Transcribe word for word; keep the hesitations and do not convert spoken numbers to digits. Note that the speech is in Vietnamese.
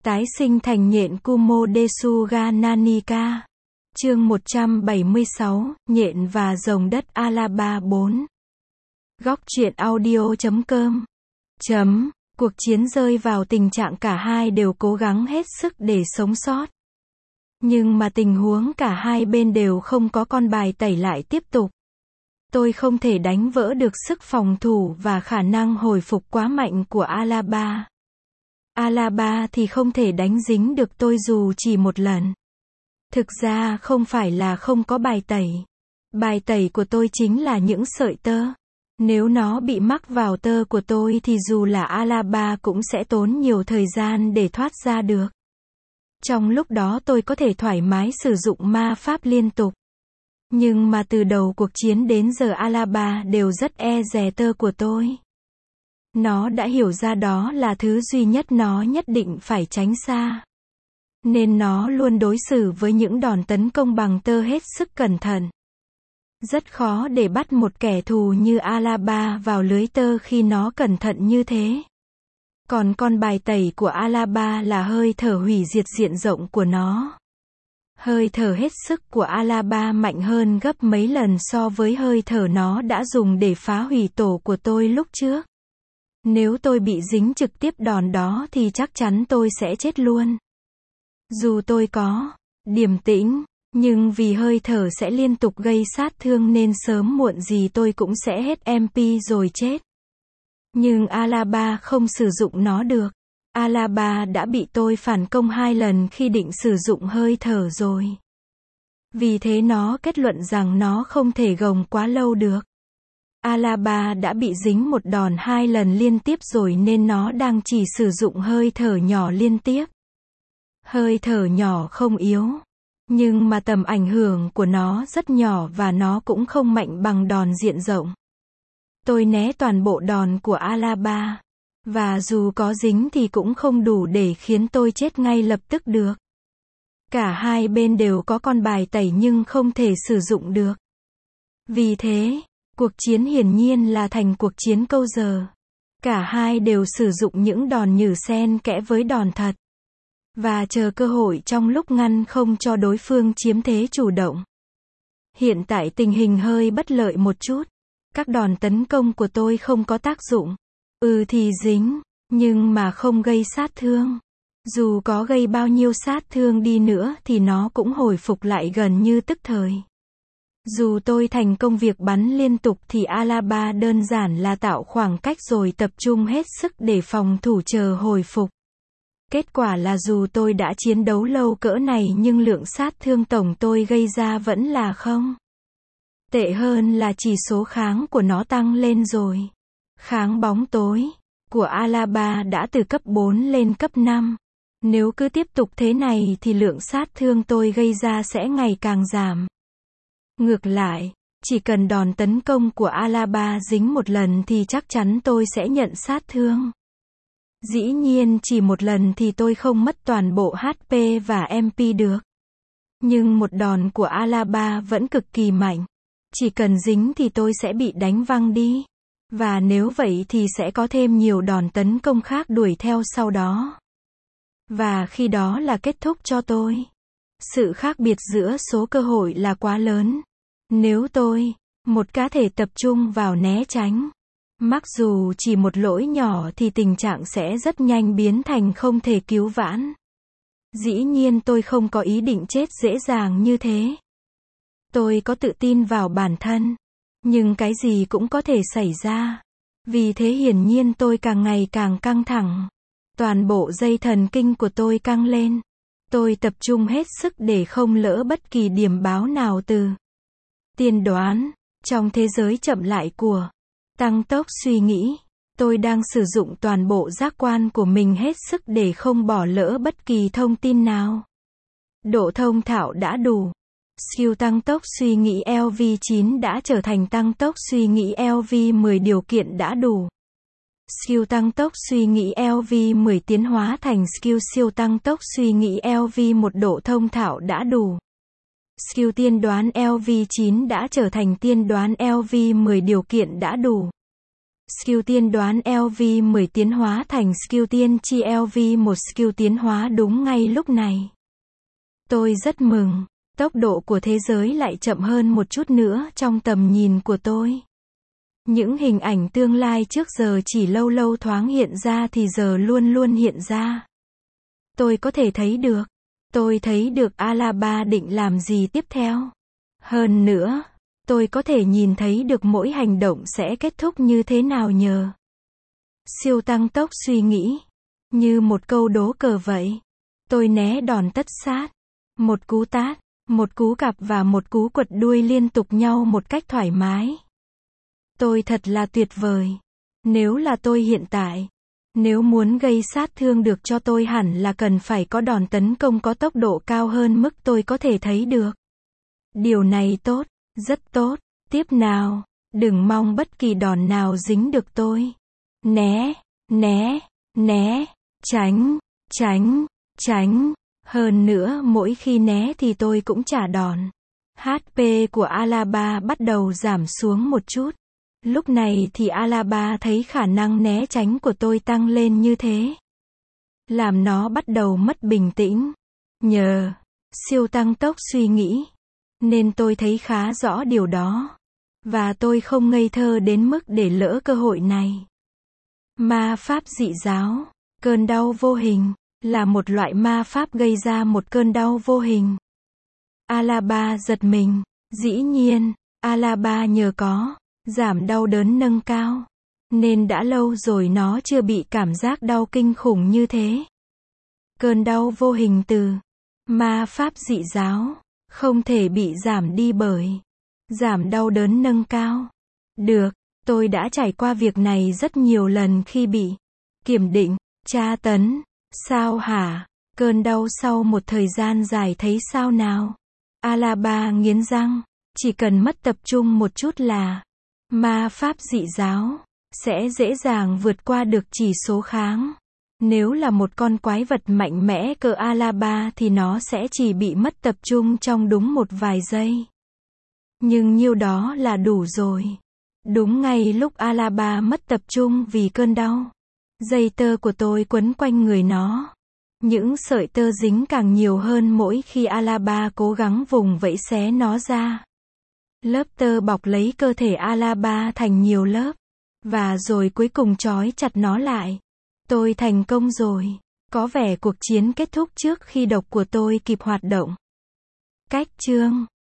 Tái sinh thành nhện Kumo Desuga Nanika. Chương một trăm bảy mươi sáu, nhện và rồng đất Alaba bốn. Góc truyện audio chấm com. Chấm. Cuộc chiến rơi vào tình trạng cả hai đều cố gắng hết sức để sống sót. Nhưng mà tình huống cả hai bên đều không có con bài tẩy lại tiếp tục. Tôi không thể đánh vỡ được sức phòng thủ và khả năng hồi phục quá mạnh của Alaba. Alaba thì không thể đánh dính được tôi dù chỉ một lần. Thực ra không phải là không có bài tẩy. Bài tẩy của tôi chính là những sợi tơ. Nếu nó bị mắc vào tơ của tôi thì dù là Alaba cũng sẽ tốn nhiều thời gian để thoát ra được. Trong lúc đó tôi có thể thoải mái sử dụng ma pháp liên tục. Nhưng mà từ đầu cuộc chiến đến giờ Alaba đều rất e dè tơ của tôi. Nó đã hiểu ra đó là thứ duy nhất nó nhất định phải tránh xa. Nên nó luôn đối xử với những đòn tấn công bằng tơ hết sức cẩn thận. Rất khó để bắt một kẻ thù như Alaba vào lưới tơ khi nó cẩn thận như thế. Còn con bài tẩy của Alaba là hơi thở hủy diệt diện rộng của nó. Hơi thở hết sức của Alaba mạnh hơn gấp mấy lần so với hơi thở nó đã dùng để phá hủy tổ của tôi lúc trước. Nếu tôi bị dính trực tiếp đòn đó thì chắc chắn tôi sẽ chết luôn. Dù tôi có điềm tĩnh, nhưng vì hơi thở sẽ liên tục gây sát thương nên sớm muộn gì tôi cũng sẽ hết em pê rồi chết. Nhưng Alaba không sử dụng nó được. Alaba đã bị tôi phản công hai lần khi định sử dụng hơi thở rồi. Vì thế nó kết luận rằng nó không thể gồng quá lâu được. Alaba đã bị dính một đòn hai lần liên tiếp rồi nên nó đang chỉ sử dụng hơi thở nhỏ liên tiếp. Hơi thở nhỏ không yếu. Nhưng mà tầm ảnh hưởng của nó rất nhỏ và nó cũng không mạnh bằng đòn diện rộng. Tôi né toàn bộ đòn của Alaba. Và dù có dính thì cũng không đủ để khiến tôi chết ngay lập tức được. Cả hai bên đều có con bài tẩy nhưng không thể sử dụng được. Vì thế, cuộc chiến hiển nhiên là thành cuộc chiến câu giờ. Cả hai đều sử dụng những đòn nhử xen kẽ với đòn thật. Và chờ cơ hội trong lúc ngăn không cho đối phương chiếm thế chủ động. Hiện tại tình hình hơi bất lợi một chút. Các đòn tấn công của tôi không có tác dụng. Ừ thì dính, nhưng mà không gây sát thương. Dù có gây bao nhiêu sát thương đi nữa thì nó cũng hồi phục lại gần như tức thời. Dù tôi thành công việc bắn liên tục thì Alaba đơn giản là tạo khoảng cách rồi tập trung hết sức để phòng thủ chờ hồi phục. Kết quả là dù tôi đã chiến đấu lâu cỡ này nhưng lượng sát thương tổng tôi gây ra vẫn là không. Tệ hơn là chỉ số kháng của nó tăng lên rồi. Kháng bóng tối của Alaba đã từ cấp bốn lên cấp năm. Nếu cứ tiếp tục thế này thì lượng sát thương tôi gây ra sẽ ngày càng giảm. Ngược lại, chỉ cần đòn tấn công của Alaba dính một lần thì chắc chắn tôi sẽ nhận sát thương. Dĩ nhiên chỉ một lần thì tôi không mất toàn bộ hát pê và em pê được. Nhưng một đòn của Alaba vẫn cực kỳ mạnh. Chỉ cần dính thì tôi sẽ bị đánh văng đi. Và nếu vậy thì sẽ có thêm nhiều đòn tấn công khác đuổi theo sau đó. Và khi đó là kết thúc cho tôi. Sự khác biệt giữa số cơ hội là quá lớn. Nếu tôi, một cá thể tập trung vào né tránh, mặc dù chỉ một lỗi nhỏ thì tình trạng sẽ rất nhanh biến thành không thể cứu vãn. Dĩ nhiên tôi không có ý định chết dễ dàng như thế. Tôi có tự tin vào bản thân. Nhưng cái gì cũng có thể xảy ra. Vì thế hiển nhiên tôi càng ngày càng căng thẳng. Toàn bộ dây thần kinh của tôi căng lên. Tôi tập trung hết sức để không lỡ bất kỳ điểm báo nào từ tiên đoán. Trong thế giới chậm lại của tăng tốc suy nghĩ, tôi đang sử dụng toàn bộ giác quan của mình hết sức để không bỏ lỡ bất kỳ thông tin nào. Độ thông thạo đã đủ. Skill tăng tốc suy nghĩ L V chín đã trở thành tăng tốc suy nghĩ L V mười điều kiện đã đủ. Skill tăng tốc suy nghĩ L V mười tiến hóa thành skill siêu tăng tốc suy nghĩ L V một độ thông thạo đã đủ. Skill tiên đoán L V chín đã trở thành tiên đoán L V mười điều kiện đã đủ. Skill tiên đoán L V mười tiến hóa thành skill tiên chi L V một skill tiến hóa đúng ngay lúc này. Tôi rất mừng. Tốc độ của thế giới lại chậm hơn một chút nữa trong tầm nhìn của tôi. Những hình ảnh tương lai trước giờ chỉ lâu lâu thoáng hiện ra thì giờ luôn luôn hiện ra. Tôi có thể thấy được. Tôi thấy được Alaba định làm gì tiếp theo. Hơn nữa, tôi có thể nhìn thấy được mỗi hành động sẽ kết thúc như thế nào nhờ. Siêu tăng tốc suy nghĩ. Như một câu đố cờ vậy. Tôi né đòn tất sát. Một cú tát, một cú cặp và một cú quật đuôi liên tục nhau một cách thoải mái. Tôi thật là tuyệt vời. Nếu là tôi hiện tại, nếu muốn gây sát thương được cho tôi hẳn là cần phải có đòn tấn công có tốc độ cao hơn mức tôi có thể thấy được. Điều này tốt, rất tốt. Tiếp nào, đừng mong bất kỳ đòn nào dính được tôi. Né, né, né, tránh, tránh, tránh. Hơn nữa mỗi khi né thì tôi cũng trả đòn. hát pê của Alaba bắt đầu giảm xuống một chút. Lúc này thì Alaba thấy khả năng né tránh của tôi tăng lên như thế. Làm nó bắt đầu mất bình tĩnh. Nhờ siêu tăng tốc suy nghĩ, nên tôi thấy khá rõ điều đó. Và tôi không ngây thơ đến mức để lỡ cơ hội này. Ma pháp dị giáo, cơn đau vô hình, là một loại ma pháp gây ra một cơn đau vô hình. Alaba giật mình. Dĩ nhiên, Alaba nhờ có giảm đau đớn nâng cao, nên đã lâu rồi nó chưa bị cảm giác đau kinh khủng như thế. Cơn đau vô hình từ ma pháp dị giáo không thể bị giảm đi bởi giảm đau đớn nâng cao. Được, tôi đã trải qua việc này rất nhiều lần khi bị kiểm định, tra tấn. Sao hả? Cơn đau sau một thời gian dài thấy sao nào? Alaba nghiến răng. Chỉ cần mất tập trung một chút là ma pháp dị giáo sẽ dễ dàng vượt qua được chỉ số kháng. Nếu là một con quái vật mạnh mẽ cỡ Alaba thì nó sẽ chỉ bị mất tập trung trong đúng một vài giây. Nhưng nhiêu đó là đủ rồi. Đúng ngay lúc Alaba mất tập trung vì cơn đau, dây tơ của tôi quấn quanh người nó. Những sợi tơ dính càng nhiều hơn mỗi khi Alaba cố gắng vùng vẫy xé nó ra. Lớp tơ bọc lấy cơ thể Alaba thành nhiều lớp. Và rồi cuối cùng trói chặt nó lại. Tôi thành công rồi. Có vẻ cuộc chiến kết thúc trước khi độc của tôi kịp hoạt động. Cách chương